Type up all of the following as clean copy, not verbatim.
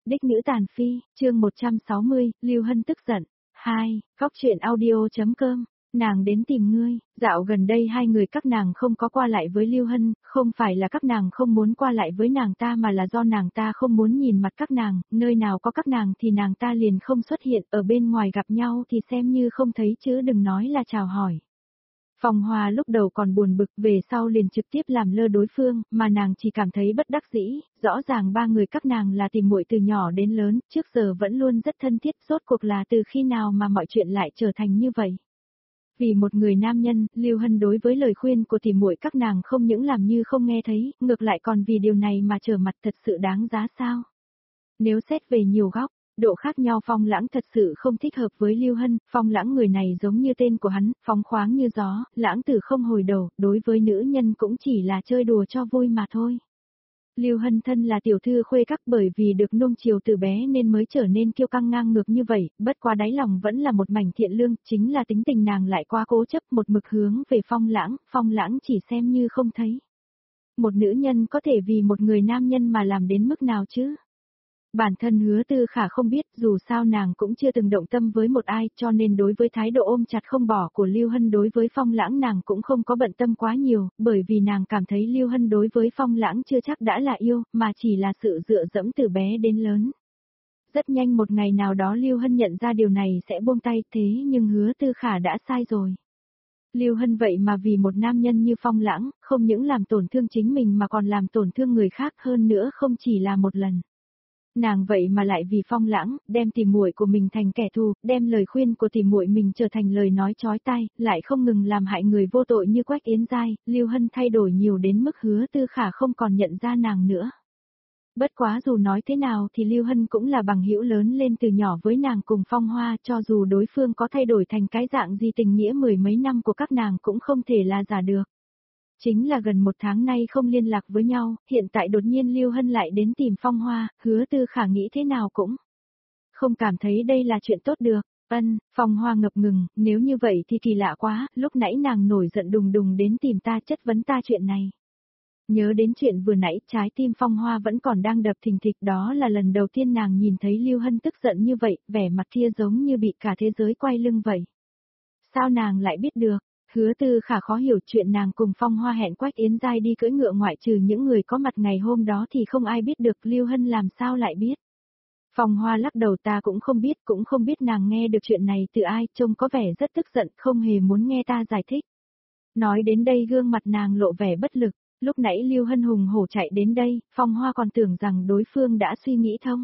Đích nữ tàn phi, chương 160, Lưu Hân tức giận. 2. Góc truyện audio.com. Nàng đến tìm ngươi, dạo gần đây hai người các nàng không có qua lại với Lưu Hân, không phải là các nàng không muốn qua lại với nàng ta mà là do nàng ta không muốn nhìn mặt các nàng, nơi nào có các nàng thì nàng ta liền không xuất hiện, ở bên ngoài gặp nhau thì xem như không thấy chứ đừng nói là chào hỏi. Phong Hoa lúc đầu còn buồn bực, về sau liền trực tiếp làm lơ đối phương, mà nàng chỉ cảm thấy bất đắc dĩ, rõ ràng ba người các nàng là tìm muội từ nhỏ đến lớn, trước giờ vẫn luôn rất thân thiết, rốt cuộc là từ khi nào mà mọi chuyện lại trở thành như vậy. Vì một người nam nhân, Lưu Hân đối với lời khuyên của tỷ muội các nàng không những làm như không nghe thấy, ngược lại còn vì điều này mà trở mặt, thật sự đáng giá sao? Nếu xét về nhiều góc, độ khác nhau Phong Lãng thật sự không thích hợp với Lưu Hân, Phong Lãng người này giống như tên của hắn, phóng khoáng như gió, lãng tử không hồi đầu, đối với nữ nhân cũng chỉ là chơi đùa cho vui mà thôi. Lưu Hân thân là tiểu thư khuê các, bởi vì được nuông chiều từ bé nên mới trở nên kiêu căng ngang ngược như vậy, bất quá đáy lòng vẫn là một mảnh thiện lương, chính là tính tình nàng lại quá cố chấp, một mực hướng về Phong Lãng chỉ xem như không thấy. Một nữ nhân có thể vì một người nam nhân mà làm đến mức nào chứ? Bản thân Hứa Tư Khả không biết, dù sao nàng cũng chưa từng động tâm với một ai, cho nên đối với thái độ ôm chặt không bỏ của Lưu Hân đối với Phong Lãng nàng cũng không có bận tâm quá nhiều, bởi vì nàng cảm thấy Lưu Hân đối với Phong Lãng chưa chắc đã là yêu, mà chỉ là sự dựa dẫm từ bé đến lớn. Rất nhanh một ngày nào đó Lưu Hân nhận ra điều này sẽ buông tay, thế nhưng Hứa Tư Khả đã sai rồi. Lưu Hân vậy mà vì một nam nhân như Phong Lãng, không những làm tổn thương chính mình mà còn làm tổn thương người khác, hơn nữa không chỉ là một lần. Nàng vậy mà lại vì Phong Lãng, đem tỷ muội của mình thành kẻ thù, đem lời khuyên của tỷ muội mình trở thành lời nói chói tai, lại không ngừng làm hại người vô tội như Quách Yến Giai, Lưu Hân thay đổi nhiều đến mức Hứa Tư Khả không còn nhận ra nàng nữa. Bất quá dù nói thế nào thì Lưu Hân cũng là bằng hữu lớn lên từ nhỏ với nàng cùng Phong Hoa, cho dù đối phương có thay đổi thành cái dạng gì, tình nghĩa mười mấy năm của các nàng cũng không thể là giả được. Chính là gần một tháng nay không liên lạc với nhau, hiện tại đột nhiên Lưu Hân lại đến tìm Phong Hoa, Hứa Tư Khả nghĩ thế nào cũng không cảm thấy đây là chuyện tốt được. Phong Hoa ngập ngừng, nếu như vậy thì kỳ lạ quá, lúc nãy nàng nổi giận đùng đùng đến tìm ta chất vấn ta chuyện này. Nhớ đến chuyện vừa nãy, trái tim Phong Hoa vẫn còn đang đập thình thịch, đó là lần đầu tiên nàng nhìn thấy Lưu Hân tức giận như vậy, vẻ mặt kia giống như bị cả thế giới quay lưng vậy. Sao nàng lại biết được? Hứa Tư Khả khó hiểu, chuyện nàng cùng Phong Hoa hẹn Quách Yến Giai đi cưỡi ngựa, ngoại trừ những người có mặt ngày hôm đó thì không ai biết được, Lưu Hân làm sao lại biết. Phong Hoa lắc đầu, ta cũng không biết nàng nghe được chuyện này từ ai, trông có vẻ rất tức giận, không hề muốn nghe ta giải thích. Nói đến đây gương mặt nàng lộ vẻ bất lực, lúc nãy Lưu Hân hùng hổ chạy đến đây, Phong Hoa còn tưởng rằng đối phương đã suy nghĩ thông.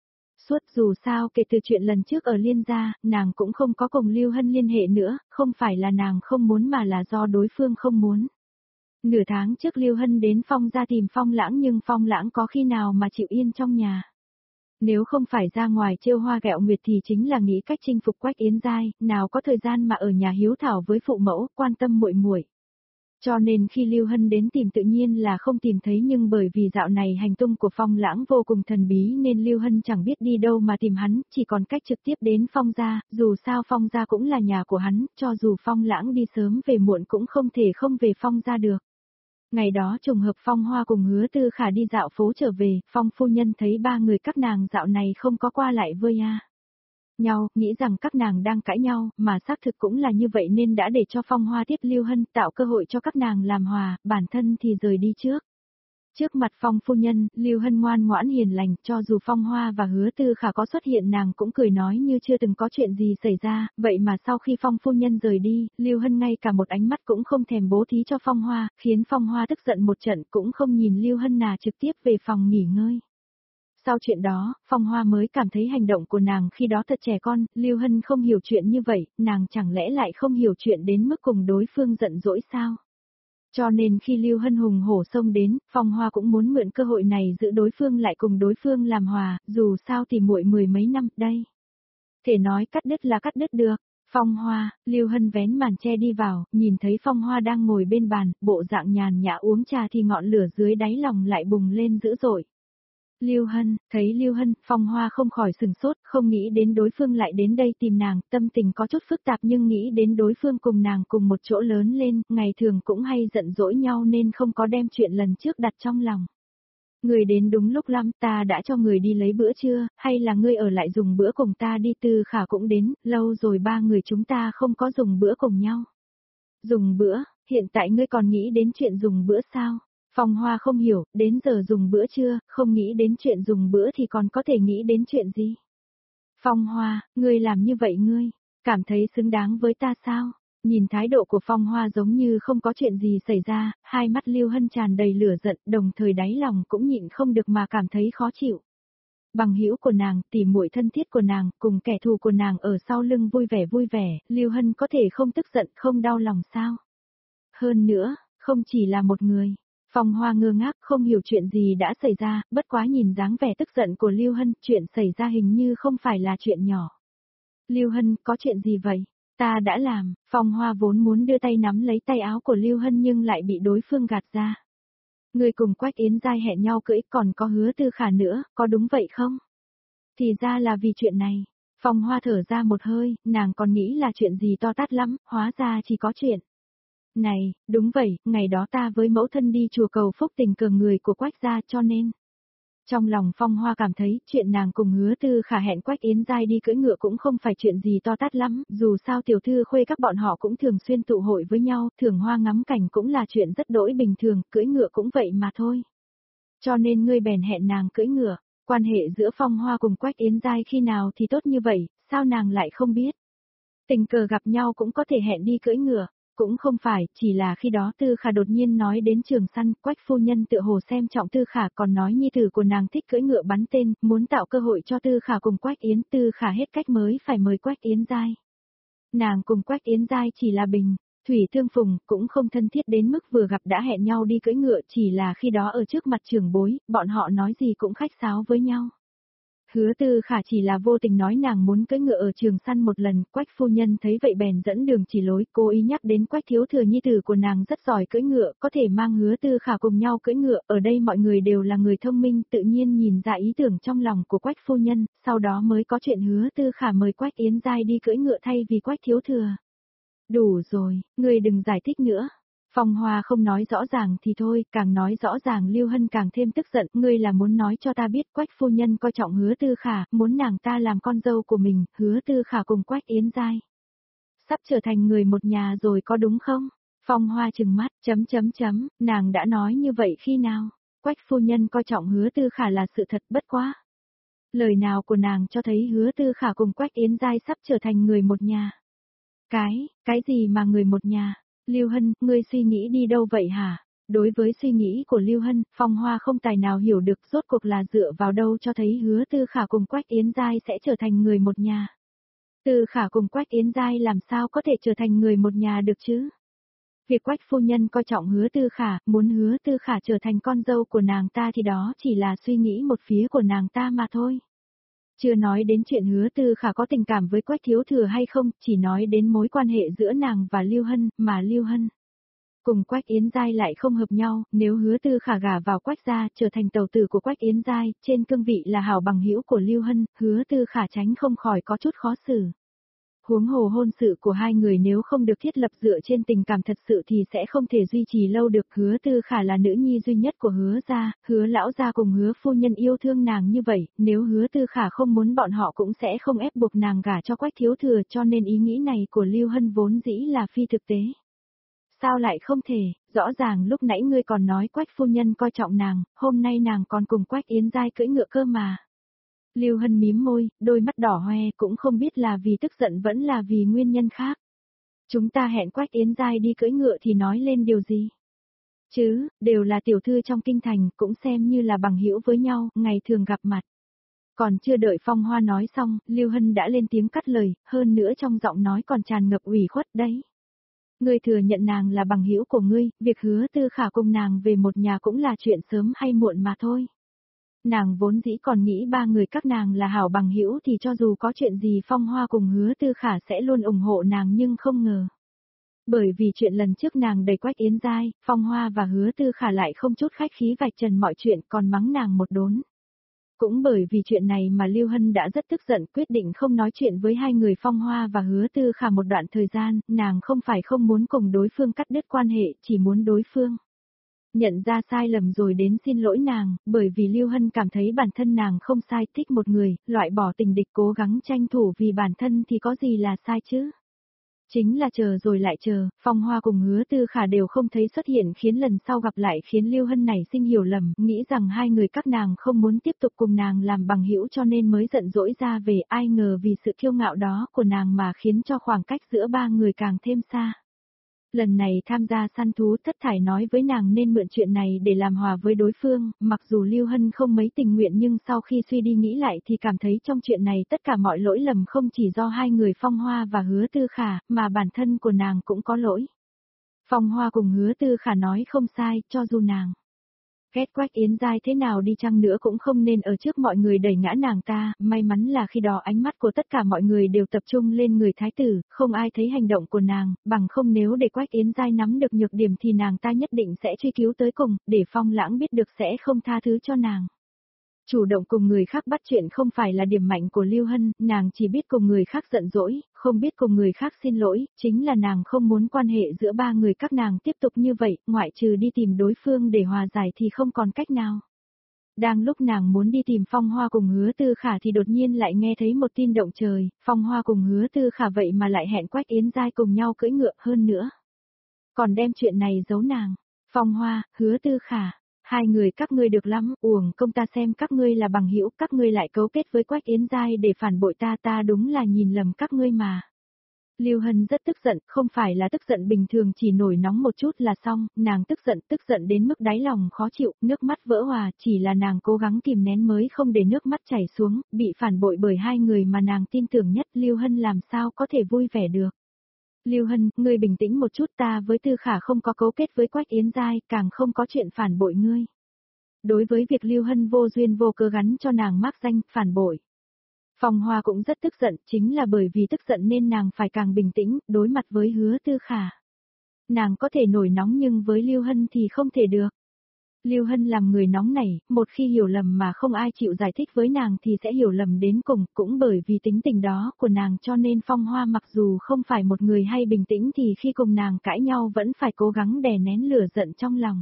Dù sao kể từ chuyện lần trước ở Liên gia, nàng cũng không có cùng Lưu Hân liên hệ nữa, không phải là nàng không muốn mà là do đối phương không muốn. Nửa tháng trước Lưu Hân đến Phong gia tìm Phong Lãng, nhưng Phong Lãng có khi nào mà chịu yên trong nhà. Nếu không phải ra ngoài trêu hoa ghẹo nguyệt thì chính là nghĩ cách chinh phục Quách Yến Giai, nào có thời gian mà ở nhà hiếu thảo với phụ mẫu, quan tâm muội muội. Cho nên khi Lưu Hân đến tìm tự nhiên là không tìm thấy, nhưng bởi vì dạo này hành tung của Phong Lãng vô cùng thần bí nên Lưu Hân chẳng biết đi đâu mà tìm hắn, chỉ còn cách trực tiếp đến Phong gia, dù sao Phong gia cũng là nhà của hắn, cho dù Phong Lãng đi sớm về muộn cũng không thể không về Phong gia được. Ngày đó trùng hợp Phong Hoa cùng Hứa Tư Khả đi dạo phố trở về, Phong phu nhân thấy ba người các nàng dạo này không có qua lại với nhau, nghĩ rằng các nàng đang cãi nhau, mà xác thực cũng là như vậy nên đã để cho Phong Hoa tiếp Lưu Hân, tạo cơ hội cho các nàng làm hòa, bản thân thì rời đi trước. Trước mặt Phong phu nhân, Lưu Hân ngoan ngoãn hiền lành, cho dù Phong Hoa và Hứa Tư Khả có xuất hiện nàng cũng cười nói như chưa từng có chuyện gì xảy ra, vậy mà sau khi Phong phu nhân rời đi, Lưu Hân ngay cả một ánh mắt cũng không thèm bố thí cho Phong Hoa, khiến Phong Hoa tức giận một trận, cũng không nhìn Lưu Hân nào, trực tiếp về phòng nghỉ ngơi. Sau chuyện đó, Phong Hoa mới cảm thấy hành động của nàng khi đó thật trẻ con, Lưu Hân không hiểu chuyện như vậy, nàng chẳng lẽ lại không hiểu chuyện đến mức cùng đối phương giận dỗi sao? Cho nên khi Lưu Hân hùng hổ xông đến, Phong Hoa cũng muốn mượn cơ hội này giữ đối phương lại cùng đối phương làm hòa, dù sao thì muội mười mấy năm, đây. Thể nói cắt đứt là cắt đứt được. Phong Hoa, Lưu Hân vén màn che đi vào, nhìn thấy Phong Hoa đang ngồi bên bàn, bộ dạng nhàn nhã uống trà thì ngọn lửa dưới đáy lòng lại bùng lên dữ dội. Lưu Hân, thấy Lưu Hân, Phong Hoa không khỏi sừng sốt, không nghĩ đến đối phương lại đến đây tìm nàng, tâm tình có chút phức tạp nhưng nghĩ đến đối phương cùng nàng cùng một chỗ lớn lên, ngày thường cũng hay giận dỗi nhau nên không có đem chuyện lần trước đặt trong lòng. Người đến đúng lúc lắm, ta đã cho người đi lấy bữa trưa, hay là ngươi ở lại dùng bữa cùng ta đi? Tư Khả cũng đến, lâu rồi ba người chúng ta không có dùng bữa cùng nhau. Dùng bữa, hiện tại ngươi còn nghĩ đến chuyện dùng bữa sao? Phong Hoa không hiểu, đến giờ dùng bữa trưa, không nghĩ đến chuyện dùng bữa thì còn có thể nghĩ đến chuyện gì? Phong Hoa, ngươi làm như vậy ngươi, cảm thấy xứng đáng với ta sao? Nhìn thái độ của Phong Hoa giống như không có chuyện gì xảy ra, hai mắt Lưu Hân tràn đầy lửa giận, đồng thời đáy lòng cũng nhịn không được mà cảm thấy khó chịu. Bằng hữu của nàng, tỉ muội thân thiết của nàng, cùng kẻ thù của nàng ở sau lưng vui vẻ, Lưu Hân có thể không tức giận, không đau lòng sao? Hơn nữa, không chỉ là một người. Phong Hoa ngơ ngác không hiểu chuyện gì đã xảy ra, bất quá nhìn dáng vẻ tức giận của Lưu Hân, chuyện xảy ra hình như không phải là chuyện nhỏ. Lưu Hân, có chuyện gì vậy? Ta đã làm, Phong Hoa vốn muốn đưa tay nắm lấy tay áo của Lưu Hân nhưng lại bị đối phương gạt ra. Người cùng Quách Yến Giai hẹn nhau cưỡi còn có Hứa Tư Khả nữa, có đúng vậy không? Thì ra là vì chuyện này. Phong Hoa thở ra một hơi, nàng còn nghĩ là chuyện gì to tát lắm, hóa ra chỉ có chuyện. Này, đúng vậy, ngày đó ta với mẫu thân đi chùa cầu phúc tình cờ người của Quách gia cho nên. Trong lòng Phong Hoa cảm thấy chuyện nàng cùng Hứa Tư Khả hẹn Quách Yến Giai đi cưỡi ngựa cũng không phải chuyện gì to tát lắm, dù sao tiểu thư khuê các bọn họ cũng thường xuyên tụ hội với nhau, thưởng hoa ngắm cảnh cũng là chuyện rất đỗi bình thường, cưỡi ngựa cũng vậy mà thôi. Cho nên ngươi bèn hẹn nàng cưỡi ngựa, quan hệ giữa Phong Hoa cùng Quách Yến Giai khi nào thì tốt như vậy, sao nàng lại không biết? Tình cờ gặp nhau cũng có thể hẹn đi cưỡi ngựa. Cũng không phải, chỉ là khi đó Tư Khả đột nhiên nói đến trường săn, Quách phu nhân tựa hồ xem trọng Tư Khả còn nói nhi tử của nàng thích cưỡi ngựa bắn tên, muốn tạo cơ hội cho Tư Khả cùng Quách Yến. Tư Khả hết cách mới phải mời Quách Yến Giai. Nàng cùng Quách Yến Giai chỉ là bình, thủy thương phùng, cũng không thân thiết đến mức vừa gặp đã hẹn nhau đi cưỡi ngựa, chỉ là khi đó ở trước mặt trưởng bối, bọn họ nói gì cũng khách sáo với nhau. Hứa Tư Khả chỉ là vô tình nói nàng muốn cưỡi ngựa ở trường săn một lần, Quách phu nhân thấy vậy bèn dẫn đường chỉ lối, cố ý nhắc đến Quách thiếu thừa nhi tử của nàng rất giỏi cưỡi ngựa, có thể mang Hứa Tư Khả cùng nhau cưỡi ngựa, ở đây mọi người đều là người thông minh, tự nhiên nhìn ra ý tưởng trong lòng của Quách phu nhân, sau đó mới có chuyện Hứa Tư Khả mời Quách Yến Giai đi cưỡi ngựa thay vì Quách thiếu thừa. Đủ rồi, người đừng giải thích nữa. Phong Hoa không nói rõ ràng thì thôi, càng nói rõ ràng Lưu Hân càng thêm tức giận, ngươi là muốn nói cho ta biết Quách phu nhân coi trọng Hứa Tư Khả, muốn nàng ta làm con dâu của mình, Hứa Tư Khả cùng Quách Yến Giai. Sắp trở thành người một nhà rồi có đúng không? Phong Hoa trừng mắt, nàng đã nói như vậy khi nào? Quách phu nhân coi trọng Hứa Tư Khả là sự thật bất quá. Lời nào của nàng cho thấy Hứa Tư Khả cùng Quách Yến Giai sắp trở thành người một nhà. Cái gì mà người một nhà? Lưu Hân, ngươi suy nghĩ đi đâu vậy hả? Đối với suy nghĩ của Lưu Hân, Phong Hoa không tài nào hiểu được rốt cuộc là dựa vào đâu cho thấy Hứa Tư Khả cùng Quách Yến Giai sẽ trở thành người một nhà. Tư Khả cùng Quách Yến Giai làm sao có thể trở thành người một nhà được chứ? Việc Quách phu nhân coi trọng Hứa Tư Khả, muốn Hứa Tư Khả trở thành con dâu của nàng ta thì đó chỉ là suy nghĩ một phía của nàng ta mà thôi. Chưa nói đến chuyện Hứa Tư Khả có tình cảm với Quách thiếu thừa hay không, chỉ nói đến mối quan hệ giữa nàng và Lưu Hân, mà Lưu Hân cùng Quách Yến Giai lại không hợp nhau, nếu Hứa Tư Khả gả vào Quách gia, trở thành tẩu tử của Quách Yến Giai, trên cương vị là hảo bằng hữu của Lưu Hân, Hứa Tư Khả tránh không khỏi có chút khó xử. Huống hồ hôn sự của hai người nếu không được thiết lập dựa trên tình cảm thật sự thì sẽ không thể duy trì lâu được. Hứa Tư Khả là nữ nhi duy nhất của Hứa gia, Hứa lão gia cùng Hứa phu nhân yêu thương nàng như vậy, nếu Hứa Tư Khả không muốn bọn họ cũng sẽ không ép buộc nàng gả cho Quách thiếu thừa, cho nên ý nghĩ này của Lưu Hân vốn dĩ là phi thực tế. Sao lại không thể, rõ ràng lúc nãy ngươi còn nói Quách phu nhân coi trọng nàng, hôm nay nàng còn cùng Quách Yến Giai cưỡi ngựa cơ mà. Lưu Hân mím môi, đôi mắt đỏ hoe, cũng không biết là vì tức giận vẫn là vì nguyên nhân khác. Chúng ta hẹn Quách Yến Giai đi cưỡi ngựa thì nói lên điều gì? Chứ, đều là tiểu thư trong kinh thành, cũng xem như là bằng hữu với nhau, ngày thường gặp mặt. Còn chưa đợi Phong Hoa nói xong, Lưu Hân đã lên tiếng cắt lời, hơn nữa trong giọng nói còn tràn ngập ủy khuất đấy. Ngươi thừa nhận nàng là bằng hữu của ngươi, việc Hứa Tư Khả cùng nàng về một nhà cũng là chuyện sớm hay muộn mà thôi. Nàng vốn dĩ còn nghĩ ba người các nàng là hảo bằng hữu thì cho dù có chuyện gì Phong Hoa cùng Hứa Tư Khả sẽ luôn ủng hộ nàng nhưng không ngờ. Bởi vì chuyện lần trước nàng đầy Quách Yến Giai, Phong Hoa và Hứa Tư Khả lại không chút khách khí vạch trần mọi chuyện còn mắng nàng một đốn. Cũng bởi vì chuyện này mà Lưu Hân đã rất tức giận quyết định không nói chuyện với hai người Phong Hoa và Hứa Tư Khả một đoạn thời gian, nàng không phải không muốn cùng đối phương cắt đứt quan hệ, chỉ muốn đối phương Nhận ra sai lầm rồi đến xin lỗi nàng, bởi vì Lưu Hân cảm thấy bản thân nàng không sai, thích một người, loại bỏ tình địch cố gắng tranh thủ vì bản thân thì có gì là sai chứ. Chính là chờ rồi lại chờ, Phong Hoa cùng Hứa Tư Khả đều không thấy xuất hiện, khiến lần sau gặp lại khiến Lưu Hân nảy sinh hiểu lầm, nghĩ rằng hai người các nàng không muốn tiếp tục cùng nàng làm bằng hữu cho nên mới giận dỗi ra về, ai ngờ vì sự kiêu ngạo đó của nàng mà khiến cho khoảng cách giữa ba người càng thêm xa. Lần này tham gia săn thú Thất Thải nói với nàng nên mượn chuyện này để làm hòa với đối phương, mặc dù Lưu Hân không mấy tình nguyện nhưng sau khi suy đi nghĩ lại thì cảm thấy trong chuyện này tất cả mọi lỗi lầm không chỉ do hai người Phong Hoa và Hứa Tư Khả, mà bản thân của nàng cũng có lỗi. Phong Hoa cùng Hứa Tư Khả nói không sai, cho dù nàng ghét Quách Yến Giai thế nào đi chăng nữa cũng không nên ở trước mọi người đẩy ngã nàng ta, may mắn là khi đó ánh mắt của tất cả mọi người đều tập trung lên người thái tử, không ai thấy hành động của nàng, bằng không nếu để Quách Yến Giai nắm được nhược điểm thì nàng ta nhất định sẽ truy cứu tới cùng, để Phong Lãng biết được sẽ không tha thứ cho nàng. Chủ động cùng người khác bắt chuyện không phải là điểm mạnh của Lưu Hân, nàng chỉ biết cùng người khác giận dỗi, không biết cùng người khác xin lỗi, chính là nàng không muốn quan hệ giữa ba người các nàng tiếp tục như vậy, ngoại trừ đi tìm đối phương để hòa giải thì không còn cách nào. Đang lúc nàng muốn đi tìm Phong Hoa cùng Hứa Tư Khả thì đột nhiên lại nghe thấy một tin động trời, Phong Hoa cùng Hứa Tư Khả vậy mà lại hẹn Quách Yến Giai cùng nhau cưỡi ngựa hơn nữa. Còn đem chuyện này giấu nàng. Phong Hoa, Hứa Tư Khả. Hai người các ngươi được lắm, uổng công ta xem các ngươi là bằng hữu, các ngươi lại cấu kết với Quách Yến Giai để phản bội ta, ta đúng là nhìn lầm các ngươi mà. Lưu Hân rất tức giận, không phải là tức giận bình thường chỉ nổi nóng một chút là xong, nàng tức giận đến mức đáy lòng khó chịu, nước mắt vỡ hòa, chỉ là nàng cố gắng kìm nén mới không để nước mắt chảy xuống, bị phản bội bởi hai người mà nàng tin tưởng nhất, Lưu Hân làm sao có thể vui vẻ được. Lưu Hân, ngươi bình tĩnh một chút, ta với Tư Khả không có cấu kết với Quách Yến Giai, càng không có chuyện phản bội ngươi. Đối với việc Lưu Hân vô duyên vô cớ gắn cho nàng mác danh phản bội, Phong Hoa cũng rất tức giận, chính là bởi vì tức giận nên nàng phải càng bình tĩnh, đối mặt với Hứa Tư Khả. Nàng có thể nổi nóng nhưng với Lưu Hân thì không thể được. Lưu Hân làm người nóng nảy, một khi hiểu lầm mà không ai chịu giải thích với nàng thì sẽ hiểu lầm đến cùng, cũng bởi vì tính tình đó của nàng cho nên Phong Hoa mặc dù không phải một người hay bình tĩnh thì khi cùng nàng cãi nhau vẫn phải cố gắng đè nén lửa giận trong lòng.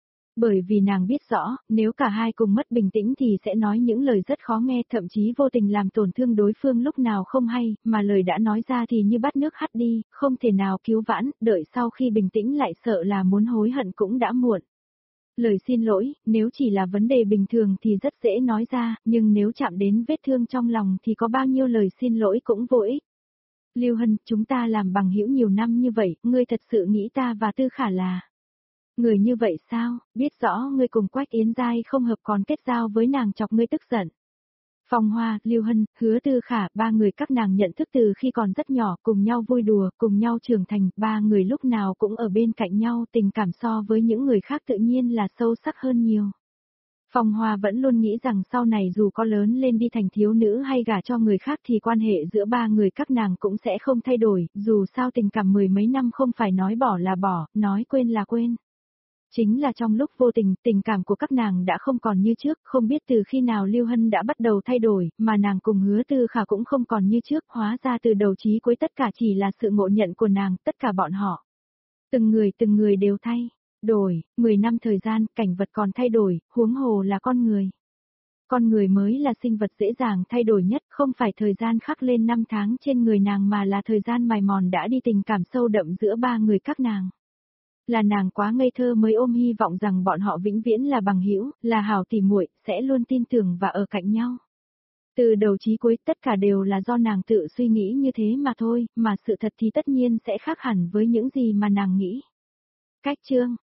Bởi vì nàng biết rõ, nếu cả hai cùng mất bình tĩnh thì sẽ nói những lời rất khó nghe, thậm chí vô tình làm tổn thương đối phương lúc nào không hay, mà lời đã nói ra thì như bắt nước hắt đi, không thể nào cứu vãn, đợi sau khi bình tĩnh lại sợ là muốn hối hận cũng đã muộn. Lời xin lỗi, nếu chỉ là vấn đề bình thường thì rất dễ nói ra, nhưng nếu chạm đến vết thương trong lòng thì có bao nhiêu lời xin lỗi cũng vô ích. Lưu Hân, chúng ta làm bằng hữu nhiều năm như vậy, ngươi thật sự nghĩ ta và Tư Khả là người như vậy sao, biết rõ ngươi cùng Quách Yến Giai không hợp còn kết giao với nàng chọc ngươi tức giận. Phong Hoa, Lưu Hân, Hứa Tư Khả, ba người các nàng nhận thức từ khi còn rất nhỏ, cùng nhau vui đùa, cùng nhau trưởng thành, ba người lúc nào cũng ở bên cạnh nhau, tình cảm so với những người khác tự nhiên là sâu sắc hơn nhiều. Phong Hoa vẫn luôn nghĩ rằng sau này dù có lớn lên đi thành thiếu nữ hay gả cho người khác thì quan hệ giữa ba người các nàng cũng sẽ không thay đổi, dù sao tình cảm mười mấy năm không phải nói bỏ là bỏ, nói quên là quên. Chính là trong lúc vô tình, tình cảm của các nàng đã không còn như trước, không biết từ khi nào Lưu Hân đã bắt đầu thay đổi, mà nàng cùng Hứa Tư Khả cũng không còn như trước, hóa ra từ đầu chí cuối tất cả chỉ là sự ngộ nhận của nàng, tất cả bọn họ. Từng người đều thay đổi, 10 năm thời gian, cảnh vật còn thay đổi, huống hồ là con người. Con người mới là sinh vật dễ dàng thay đổi nhất, không phải thời gian khắc lên năm tháng trên người nàng mà là thời gian mài mòn đã đi tình cảm sâu đậm giữa ba người các nàng. Là nàng quá ngây thơ mới ôm hy vọng rằng bọn họ vĩnh viễn là bằng hữu, là hảo tỉ muội, sẽ luôn tin tưởng và ở cạnh nhau. Từ đầu chí cuối tất cả đều là do nàng tự suy nghĩ như thế mà thôi, mà sự thật thì tất nhiên sẽ khác hẳn với những gì mà nàng nghĩ. Cách chương